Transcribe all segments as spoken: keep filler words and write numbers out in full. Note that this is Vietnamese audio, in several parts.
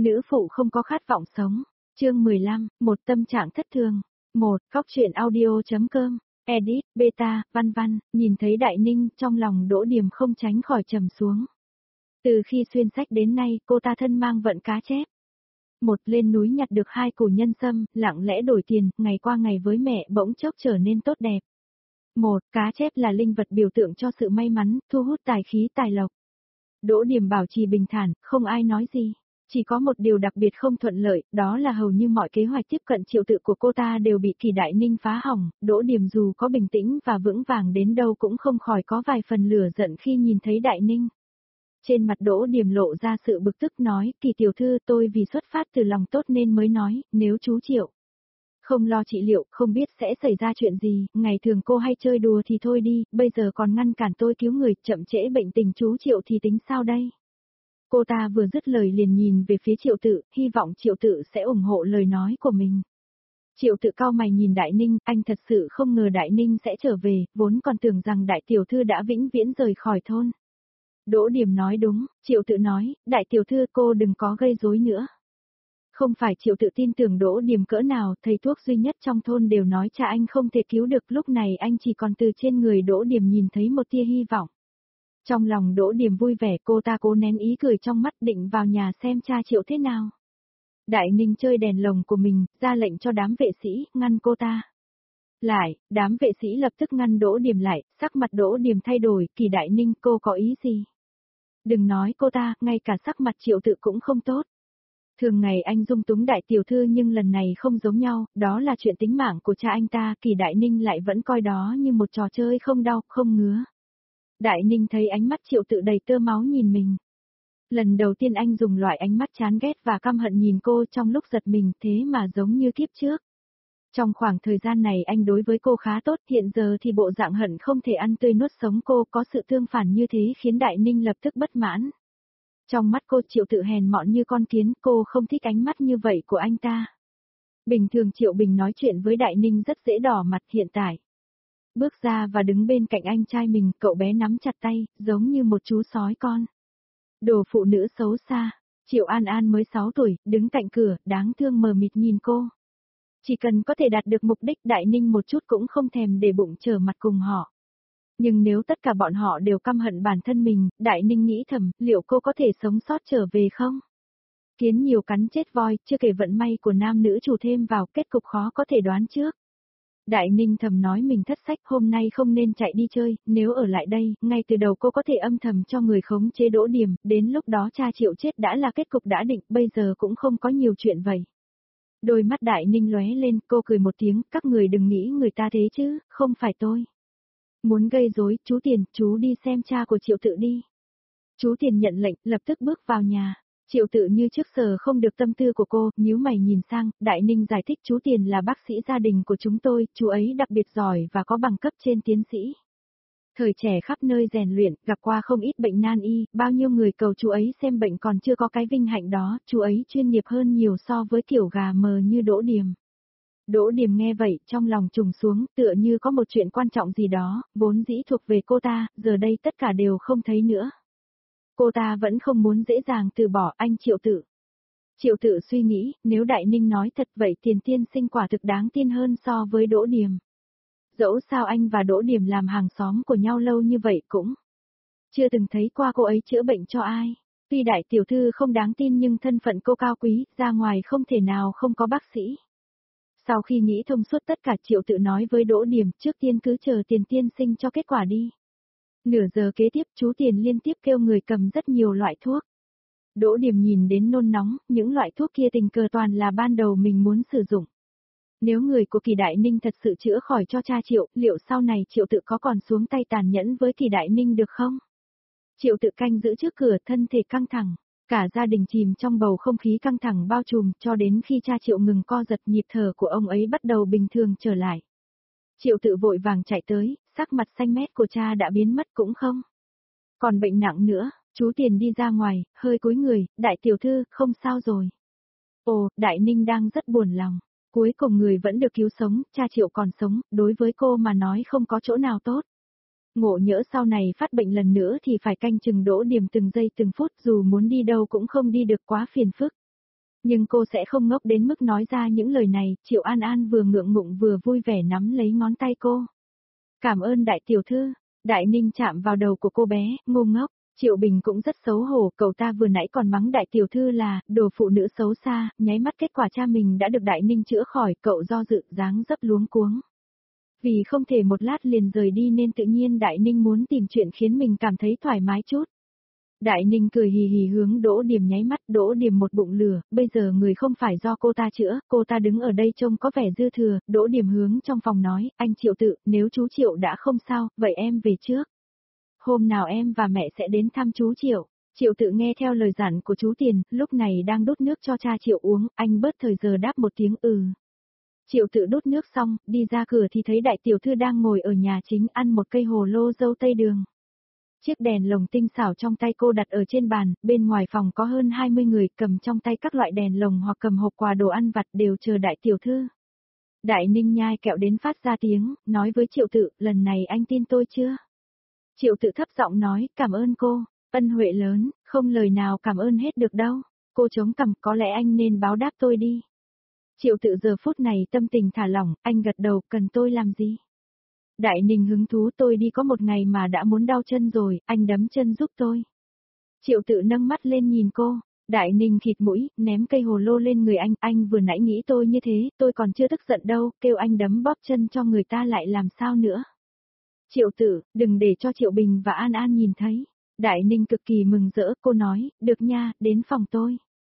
Nữ phụ không có khát vọng sống. Chương mười lăm, một tâm trạng thất thường. một. Cóc truyện audio.com. Edit, beta, văn văn, nhìn thấy Đại Ninh, trong lòng Đỗ Điềm không tránh khỏi trầm xuống. Từ khi xuyên sách đến nay, cô ta thân mang vận cá chép. Một lên núi nhặt được hai củ nhân sâm, lặng lẽ đổi tiền, ngày qua ngày với mẹ bỗng chốc trở nên tốt đẹp. Một, cá chép là linh vật biểu tượng cho sự may mắn, thu hút tài khí tài lộc. Đỗ Điềm bảo trì bình thản, không ai nói gì. Chỉ có một điều đặc biệt không thuận lợi, đó là hầu như mọi kế hoạch tiếp cận Triệu Tự của cô ta đều bị Kỳ Đại Ninh phá hỏng. Đỗ Điềm dù có bình tĩnh và vững vàng đến đâu cũng không khỏi có vài phần lửa giận khi nhìn thấy Đại Ninh. Trên mặt Đỗ Điềm lộ ra sự bực tức nói, Kỳ tiểu thư, tôi vì xuất phát từ lòng tốt nên mới nói, nếu chú Triệu không lo trị liệu, không biết sẽ xảy ra chuyện gì, ngày thường cô hay chơi đùa thì thôi đi, bây giờ còn ngăn cản tôi cứu người, chậm trễ bệnh tình chú Triệu thì tính sao đây? Cô ta vừa dứt lời liền nhìn về phía Triệu Tự, hy vọng Triệu Tự sẽ ủng hộ lời nói của mình. Triệu Tự cau mày nhìn Đại Ninh, anh thật sự không ngờ Đại Ninh sẽ trở về, vốn còn tưởng rằng đại tiểu thư đã vĩnh viễn rời khỏi thôn. Đỗ Điềm nói đúng, Triệu Tự nói, đại tiểu thư cô đừng có gây rối nữa. Không phải Triệu Tự tin tưởng Đỗ Điềm cỡ nào, thầy thuốc duy nhất trong thôn đều nói cha anh không thể cứu được, lúc này anh chỉ còn từ trên người Đỗ Điềm nhìn thấy một tia hy vọng. Trong lòng Đỗ Điềm vui vẻ, cô ta cố nén ý cười trong mắt, định vào nhà xem cha Triệu thế nào. Đại Ninh chơi đèn lồng của mình, ra lệnh cho đám vệ sĩ, ngăn cô ta. Lại, đám vệ sĩ lập tức ngăn Đỗ Điềm lại, sắc mặt Đỗ Điềm thay đổi, Kỳ Đại Ninh, cô có ý gì? Đừng nói cô ta, ngay cả sắc mặt Triệu Tự cũng không tốt. Thường ngày anh dung túng đại tiểu thư nhưng lần này không giống nhau, đó là chuyện tính mạng của cha anh ta, Kỳ Đại Ninh lại vẫn coi đó như một trò chơi không đau, không ngứa. Đại Ninh thấy ánh mắt Triệu Tự đầy tơ máu nhìn mình. Lần đầu tiên anh dùng loại ánh mắt chán ghét và căm hận nhìn cô, trong lúc giật mình, thế mà giống như kiếp trước. Trong khoảng thời gian này anh đối với cô khá tốt, hiện giờ thì bộ dạng hận không thể ăn tươi nuốt sống cô, có sự tương phản như thế khiến Đại Ninh lập tức bất mãn. Trong mắt cô, Triệu Tự hèn mọn như con kiến, cô không thích ánh mắt như vậy của anh ta. Bình thường Triệu Bình nói chuyện với Đại Ninh rất dễ đỏ mặt, hiện tại bước ra và đứng bên cạnh anh trai mình, cậu bé nắm chặt tay, giống như một chú sói con. Đồ phụ nữ xấu xa. Triệu An An mới sáu tuổi, đứng cạnh cửa, đáng thương mờ mịt nhìn cô. Chỉ cần có thể đạt được mục đích, Đại Ninh một chút cũng không thèm để bụng trở mặt cùng họ. Nhưng nếu tất cả bọn họ đều căm hận bản thân mình, Đại Ninh nghĩ thầm, liệu cô có thể sống sót trở về không? Kiến nhiều cắn chết voi, chưa kể vận may của nam nữ chủ thêm vào, kết cục khó có thể đoán trước. Đại Ninh thầm nói mình thất sách, hôm nay không nên chạy đi chơi, nếu ở lại đây, ngay từ đầu cô có thể âm thầm cho người khống chế Đỗ Điềm, đến lúc đó cha Triệu chết đã là kết cục đã định, bây giờ cũng không có nhiều chuyện vậy. Đôi mắt Đại Ninh lóe lên, cô cười một tiếng, các người đừng nghĩ người ta thế chứ, không phải tôi. Muốn gây rối, chú Tiền, chú đi xem cha của Triệu Tự đi. Chú Tiền nhận lệnh, lập tức bước vào nhà. Triệu Tự như trước giờ không được tâm tư của cô, nhíu mày nhìn sang, Đại Ninh giải thích chú Tiền là bác sĩ gia đình của chúng tôi, chú ấy đặc biệt giỏi và có bằng cấp trên tiến sĩ. Thời trẻ khắp nơi rèn luyện, gặp qua không ít bệnh nan y, bao nhiêu người cầu chú ấy xem bệnh còn chưa có cái vinh hạnh đó, chú ấy chuyên nghiệp hơn nhiều so với kiểu gà mờ như Đỗ Điềm. Đỗ Điềm nghe vậy, trong lòng trùng xuống, tựa như có một chuyện quan trọng gì đó, vốn dĩ thuộc về cô ta, giờ đây tất cả đều không thấy nữa. Cô ta vẫn không muốn dễ dàng từ bỏ anh Triệu Tự. Triệu Tự suy nghĩ, nếu Đại Ninh nói thật vậy Tiền tiên sinh quả thực đáng tin hơn so với Đỗ Điềm. Dẫu sao anh và Đỗ Điềm làm hàng xóm của nhau lâu như vậy cũng chưa từng thấy qua cô ấy chữa bệnh cho ai. Tuy đại tiểu thư không đáng tin nhưng thân phận cô cao quý, ra ngoài không thể nào không có bác sĩ. Sau khi nghĩ thông suốt tất cả, Triệu Tự nói với Đỗ Điềm, trước tiên cứ chờ Tiền tiên sinh cho kết quả đi. Nửa giờ kế tiếp, chú Tiền liên tiếp kêu người cầm rất nhiều loại thuốc. Đỗ Điềm nhìn đến nôn nóng, những loại thuốc kia tình cờ toàn là ban đầu mình muốn sử dụng. Nếu người của Kỳ Đại Ninh thật sự chữa khỏi cho cha Triệu, liệu sau này Triệu Tự có còn xuống tay tàn nhẫn với Kỳ Đại Ninh được không? Triệu Tự canh giữ trước cửa, thân thể căng thẳng. Cả gia đình chìm trong bầu không khí căng thẳng bao trùm, cho đến khi cha Triệu ngừng co giật, nhịp thở của ông ấy bắt đầu bình thường trở lại. Triệu Tự vội vàng chạy tới, sắc mặt xanh mét của cha đã biến mất cũng không còn bệnh nặng nữa. Chú Tiền đi ra ngoài, hơi cúi người, đại tiểu thư, không sao rồi. Ồ, Đại Ninh đang rất buồn lòng. Cuối cùng người vẫn được cứu sống, cha Triệu còn sống, đối với cô mà nói không có chỗ nào tốt. Ngộ nhỡ sau này phát bệnh lần nữa thì phải canh chừng Đỗ Điềm từng giây từng phút, dù muốn đi đâu cũng không đi được, quá phiền phức. Nhưng cô sẽ không ngốc đến mức nói ra những lời này, Triệu An An vừa ngượng ngụng vừa vui vẻ nắm lấy ngón tay cô. Cảm ơn đại tiểu thư, Đại Ninh chạm vào đầu của cô bé, ngu ngốc. Triệu Bình cũng rất xấu hổ, cậu ta vừa nãy còn mắng đại tiểu thư là, đồ phụ nữ xấu xa, nháy mắt kết quả cha mình đã được Đại Ninh chữa khỏi, cậu do dự dáng dấp luống cuống. Vì không thể một lát liền rời đi nên tự nhiên Đại Ninh muốn tìm chuyện khiến mình cảm thấy thoải mái chút. Đại Ninh cười hì hì hướng Đỗ Điềm nháy mắt, Đỗ Điềm một bụng lửa, bây giờ người không phải do cô ta chữa, cô ta đứng ở đây trông có vẻ dư thừa, Đỗ Điềm hướng trong phòng nói, anh Triệu Tự, nếu chú Triệu đã không sao, vậy em về trước. Hôm nào em và mẹ sẽ đến thăm chú Triệu. Triệu Tự nghe theo lời dặn của chú Tiền, lúc này đang đút nước cho cha Triệu uống, anh bớt thời giờ đáp một tiếng ừ. Triệu Tự đút nước xong, đi ra cửa thì thấy đại tiểu thư đang ngồi ở nhà chính ăn một cây hồ lô dâu tây đường. Chiếc đèn lồng tinh xảo trong tay cô đặt ở trên bàn, bên ngoài phòng có hơn hai mươi người cầm trong tay các loại đèn lồng hoặc cầm hộp quà đồ ăn vặt đều chờ đại tiểu thư. Đại Ninh nhai kẹo đến phát ra tiếng, nói với Triệu Tự, lần này anh tin tôi chưa? Triệu Tự thấp giọng nói, cảm ơn cô, ân huệ lớn, không lời nào cảm ơn hết được đâu. Cô chống cằm, có lẽ anh nên báo đáp tôi đi. Triệu Tự giờ phút này tâm tình thả lỏng, anh gật đầu, cần tôi làm gì? Đại Ninh hứng thú, tôi đi có một ngày mà đã muốn đau chân rồi, anh đấm chân giúp tôi. Triệu Tự nâng mắt lên nhìn cô, Đại Ninh khịt mũi, ném cây hồ lô lên người anh, anh vừa nãy nghĩ tôi như thế, tôi còn chưa tức giận đâu, kêu anh đấm bóp chân cho người ta lại làm sao nữa. Triệu Tự, đừng để cho Triệu Bình và An An nhìn thấy. Đại Ninh cực kỳ mừng rỡ, cô nói, được nha, đến phòng tôi.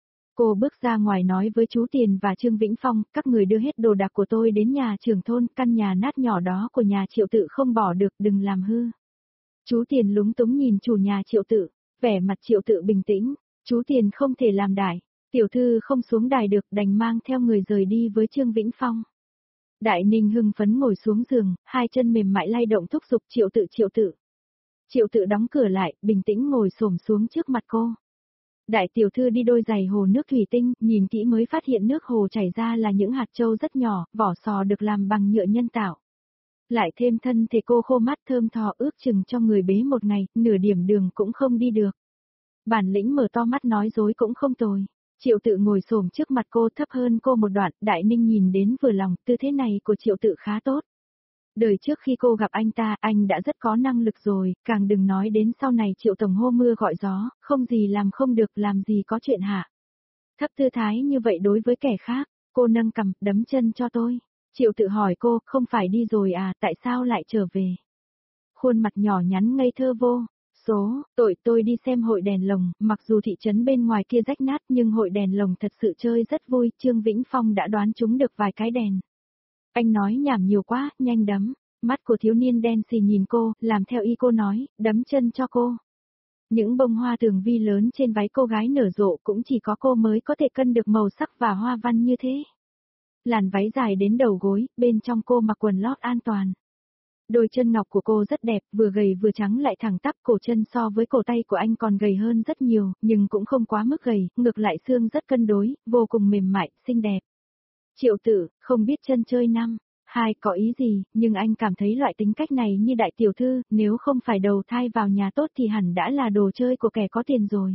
Cô bước ra ngoài nói với chú Tiền và Trương Vĩnh Phong, các người đưa hết đồ đạc của tôi đến nhà trưởng thôn, căn nhà nát nhỏ đó của nhà Triệu Tự không bỏ được, đừng làm hư. Chú Tiền lúng túng nhìn chủ nhà Triệu Tự, vẻ mặt Triệu Tự bình tĩnh, chú Tiền không thể làm đại, tiểu thư không xuống đài được, đành mang theo người rời đi với Trương Vĩnh Phong. Đại Ninh hưng phấn ngồi xuống giường, hai chân mềm mại lay động thúc giục Triệu Tự Triệu Tự. Triệu Tự đóng cửa lại, bình tĩnh ngồi xổm xuống trước mặt cô. Đại tiểu thư đi đôi giày hồ nước thủy tinh, nhìn kỹ mới phát hiện nước hồ chảy ra là những hạt châu rất nhỏ, vỏ sò được làm bằng nhựa nhân tạo. Lại thêm thân thể cô khô mát thơm tho ước chừng cho người bế một ngày, nửa điểm đường cũng không đi được. Bản lĩnh mở to mắt nói dối cũng không tồi. Triệu Tự ngồi xổm trước mặt cô thấp hơn cô một đoạn, Đại Ninh nhìn đến vừa lòng, tư thế này của Triệu Tự khá tốt. Đời trước khi cô gặp anh ta, anh đã rất có năng lực rồi, càng đừng nói đến sau này Triệu Tổng hô mưa gọi gió, không gì làm không được, làm gì có chuyện hạ. Thấp tư thái như vậy đối với kẻ khác, cô nâng cằm, đấm chân cho tôi. Triệu Tự hỏi cô, không phải đi rồi à, tại sao lại trở về? Khuôn mặt nhỏ nhắn ngây thơ vô. Số, tội tôi đi xem hội đèn lồng, mặc dù thị trấn bên ngoài kia rách nát nhưng hội đèn lồng thật sự chơi rất vui, Trương Vĩnh Phong đã đoán trúng được vài cái đèn. Anh nói nhảm nhiều quá, nhanh đấm. Mắt của thiếu niên đen xì nhìn cô, làm theo ý cô nói, đấm chân cho cô. Những bông hoa tường vi lớn trên váy cô gái nở rộ cũng chỉ có cô mới có thể cân được màu sắc và hoa văn như thế. Làn váy dài đến đầu gối, bên trong cô mặc quần lót an toàn. Đôi chân ngọc của cô rất đẹp, vừa gầy vừa trắng lại thẳng tắp, cổ chân so với cổ tay của anh còn gầy hơn rất nhiều, nhưng cũng không quá mức gầy, ngược lại xương rất cân đối, vô cùng mềm mại, xinh đẹp. Triệu Tự, không biết chân chơi năm, hai có ý gì, nhưng anh cảm thấy loại tính cách này như đại tiểu thư, nếu không phải đầu thai vào nhà tốt thì hẳn đã là đồ chơi của kẻ có tiền rồi.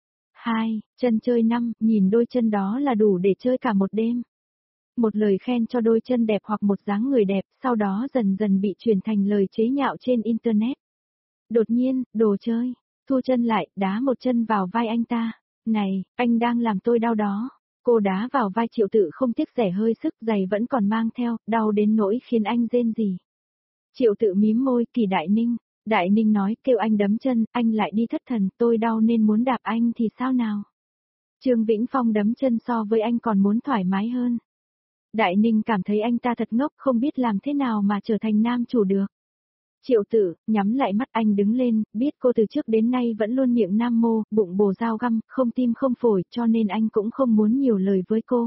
Hai, chân chơi năm, nhìn đôi chân đó là đủ để chơi cả một đêm. Một lời khen cho đôi chân đẹp hoặc một dáng người đẹp, sau đó dần dần bị chuyển thành lời chế nhạo trên Internet. Đột nhiên, đồ chơi, thu chân lại, đá một chân vào vai anh ta. Này, anh đang làm tôi đau đó. Cô đá vào vai Triệu Tự không tiếc rẻ hơi sức, giày vẫn còn mang theo, đau đến nỗi khiến anh rên rỉ. Triệu Tự mím môi, Kỳ Đại Ninh. Đại Ninh nói, kêu anh đấm chân, anh lại đi thất thần, tôi đau nên muốn đạp anh thì sao nào. Trương Vĩnh Phong đấm chân so với anh còn muốn thoải mái hơn. Đại Ninh cảm thấy anh ta thật ngốc, không biết làm thế nào mà trở thành nam chủ được. Triệu Tự, nhắm lại mắt, anh đứng lên, biết cô từ trước đến nay vẫn luôn miệng nam mô, bụng bồ dao găm, không tim không phổi, cho nên anh cũng không muốn nhiều lời với cô.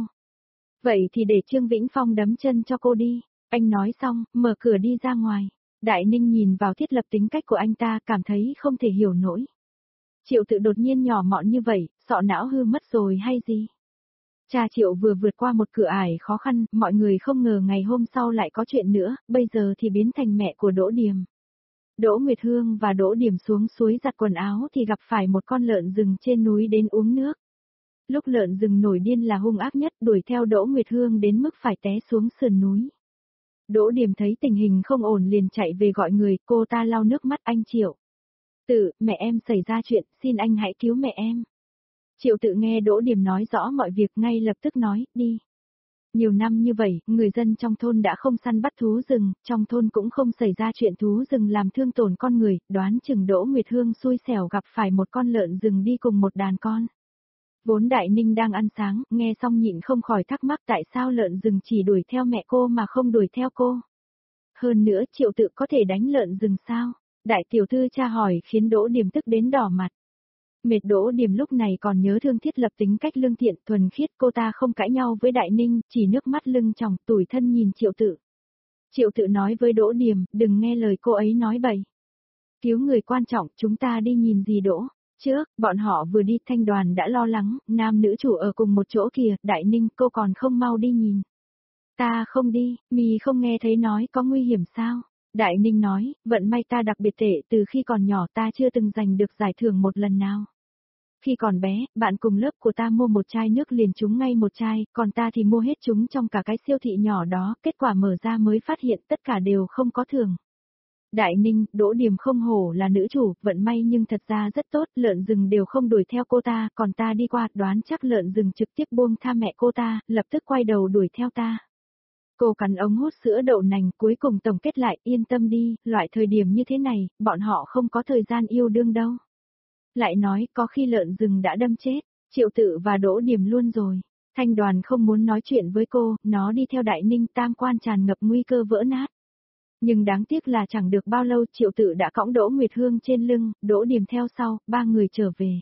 Vậy thì để Trương Vĩnh Phong đấm chân cho cô đi. Anh nói xong, mở cửa đi ra ngoài. Đại Ninh nhìn vào thiết lập tính cách của anh ta, cảm thấy không thể hiểu nổi. Triệu Tự đột nhiên nhỏ mọn như vậy, sọ não hư mất rồi hay gì? Cha Triệu vừa vượt qua một cửa ải khó khăn, mọi người không ngờ ngày hôm sau lại có chuyện nữa, bây giờ thì biến thành mẹ của Đỗ Điềm. Đỗ Nguyệt Hương và Đỗ Điềm xuống suối giặt quần áo thì gặp phải một con lợn rừng trên núi đến uống nước. Lúc lợn rừng nổi điên là hung ác nhất, đuổi theo Đỗ Nguyệt Hương đến mức phải té xuống sườn núi. Đỗ Điềm thấy tình hình không ổn liền chạy về gọi người, cô ta lau nước mắt. Anh Triệu Tự, mẹ em xảy ra chuyện, xin anh hãy cứu mẹ em. Triệu Tự nghe Đỗ Điềm nói rõ mọi việc ngay lập tức nói, đi. Nhiều năm như vậy, người dân trong thôn đã không săn bắt thú rừng, trong thôn cũng không xảy ra chuyện thú rừng làm thương tổn con người, đoán chừng Đỗ Nguyệt Hương xui xẻo gặp phải một con lợn rừng đi cùng một đàn con. Vốn Đại Ninh đang ăn sáng, nghe xong nhịn không khỏi thắc mắc tại sao lợn rừng chỉ đuổi theo mẹ cô mà không đuổi theo cô. Hơn nữa Triệu Tự có thể đánh lợn rừng sao? Đại tiểu thư tra hỏi khiến Đỗ Điềm tức đến đỏ mặt. Mệt Đỗ Điềm lúc này còn nhớ Thương Thiết Lập tính cách lương thiện thuần khiết, cô ta không cãi nhau với Đại Ninh, chỉ nước mắt lưng tròng tủi thân nhìn Triệu Tự. Triệu Tự nói với Đỗ Điềm, đừng nghe lời cô ấy nói bậy. Cứu người quan trọng, chúng ta đi nhìn gì Đỗ. Trước, bọn họ vừa đi Thanh Đoàn đã lo lắng, nam nữ chủ ở cùng một chỗ kìa, Đại Ninh cô còn không mau đi nhìn. Ta không đi, mì không nghe thấy nói có nguy hiểm sao? Đại Ninh nói, vận may ta đặc biệt tệ, từ khi còn nhỏ ta chưa từng giành được giải thưởng một lần nào. Khi còn bé, bạn cùng lớp của ta mua một chai nước liền trúng ngay một chai, còn ta thì mua hết chúng trong cả cái siêu thị nhỏ đó, kết quả mở ra mới phát hiện tất cả đều không có thưởng. Đại Ninh, Đỗ Điềm không hổ là nữ chủ, vận may nhưng thật ra rất tốt, lợn rừng đều không đuổi theo cô ta, còn ta đi qua, đoán chắc lợn rừng trực tiếp buông tha mẹ cô ta, lập tức quay đầu đuổi theo ta. Cô cắn ống hút sữa đậu nành, cuối cùng tổng kết lại, yên tâm đi, loại thời điểm như thế này, bọn họ không có thời gian yêu đương đâu. Lại nói, có khi lợn rừng đã đâm chết, Triệu Tự và Đỗ Điềm luôn rồi. Thanh Đoàn không muốn nói chuyện với cô, nó đi theo Đại Ninh, tam quan tràn ngập nguy cơ vỡ nát. Nhưng đáng tiếc là chẳng được bao lâu Triệu Tự đã cõng Đỗ Nguyệt Hương trên lưng, Đỗ Điềm theo sau, ba người trở về.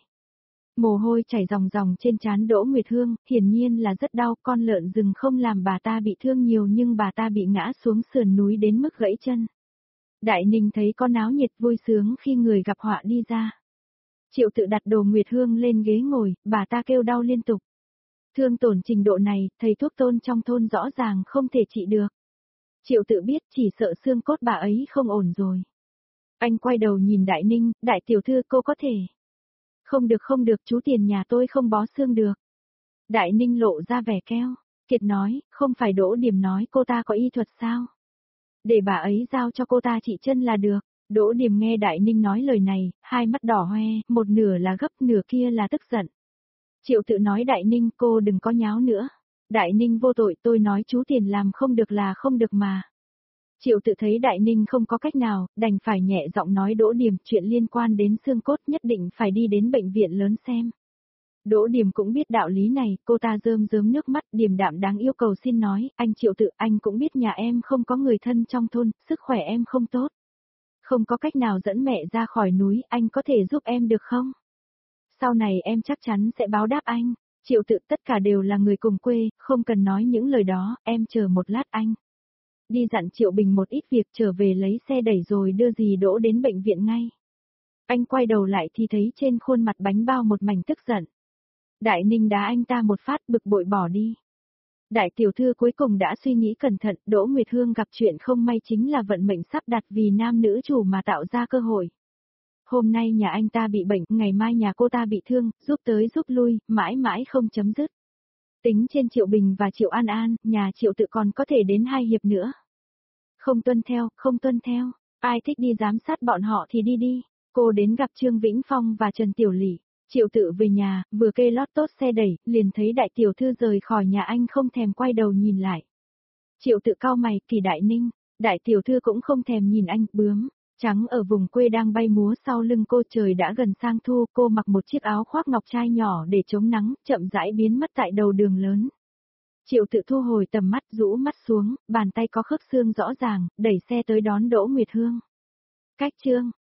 Mồ hôi chảy ròng ròng trên trán Đỗ Nguyệt Hương, hiển nhiên là rất đau, con lợn rừng không làm bà ta bị thương nhiều nhưng bà ta bị ngã xuống sườn núi đến mức gãy chân. Đại Ninh thấy con náo nhiệt vui sướng khi người gặp họa đi ra. Triệu Tự đặt đồ Nguyệt Hương lên ghế ngồi, bà ta kêu đau liên tục. Thương tổn trình độ này, thầy thuốc Tôn trong thôn rõ ràng không thể trị được. Triệu Tự biết chỉ sợ xương cốt bà ấy không ổn rồi. Anh quay đầu nhìn Đại Ninh, đại tiểu thư cô có thể. Không được không được, chú tiền nhà tôi không bó xương được. Đại Ninh lộ ra vẻ keo, Kiệt nói, không phải Đỗ Điềm nói cô ta có y thuật sao? Để bà ấy giao cho cô ta trị chân là được. Đỗ Điềm nghe Đại Ninh nói lời này, hai mắt đỏ hoe, một nửa là gấp nửa kia là tức giận. Triệu Tự nói Đại Ninh cô đừng có nháo nữa. Đại Ninh vô tội, tôi nói chú tiền làm không được là không được mà. Triệu Tự thấy Đại Ninh không có cách nào, đành phải nhẹ giọng nói Đỗ Điềm chuyện liên quan đến xương cốt nhất định phải đi đến bệnh viện lớn xem. Đỗ Điềm cũng biết đạo lý này, cô ta rơm rớm nước mắt, điềm đạm đáng yêu cầu xin nói, anh Triệu Tự, anh cũng biết nhà em không có người thân trong thôn, sức khỏe em không tốt. Không có cách nào dẫn mẹ ra khỏi núi, anh có thể giúp em được không? Sau này em chắc chắn sẽ báo đáp anh. Triệu Tự, tất cả đều là người cùng quê, không cần nói những lời đó, em chờ một lát anh. Đi dặn Triệu Bình một ít việc, trở về lấy xe đẩy rồi đưa dì Đỗ đến bệnh viện ngay. Anh quay đầu lại thì thấy trên khuôn mặt bánh bao một mảnh tức giận. Đại Ninh đá anh ta một phát, bực bội bỏ đi. Đại tiểu thư cuối cùng đã suy nghĩ cẩn thận, Đỗ Nguyệt Hương gặp chuyện không may chính là vận mệnh sắp đặt vì nam nữ chủ mà tạo ra cơ hội. Hôm nay nhà anh ta bị bệnh, ngày mai nhà cô ta bị thương, giúp tới giúp lui, mãi mãi không chấm dứt. Tính trên Triệu Bình và Triệu An An, nhà Triệu Tự còn có thể đến hai hiệp nữa. Không tuân theo, không tuân theo, ai thích đi giám sát bọn họ thì đi đi. Cô đến gặp Trương Vĩnh Phong và Trần Tiểu Lỷ. Triệu Tự về nhà, vừa kê lót tốt xe đẩy, liền thấy đại tiểu thư rời khỏi nhà anh không thèm quay đầu nhìn lại. Triệu Tự cau mày, Kỳ Đại Ninh, đại tiểu thư cũng không thèm nhìn anh, bướm trắng ở vùng quê đang bay múa sau lưng cô, trời đã gần sang thu, cô mặc một chiếc áo khoác ngọc trai nhỏ để chống nắng, chậm rãi biến mất tại đầu đường lớn. Triệu Tự thu hồi tầm mắt, rũ mắt xuống, bàn tay có khớp xương rõ ràng, đẩy xe tới đón Đỗ Nguyệt Hương. Cách chương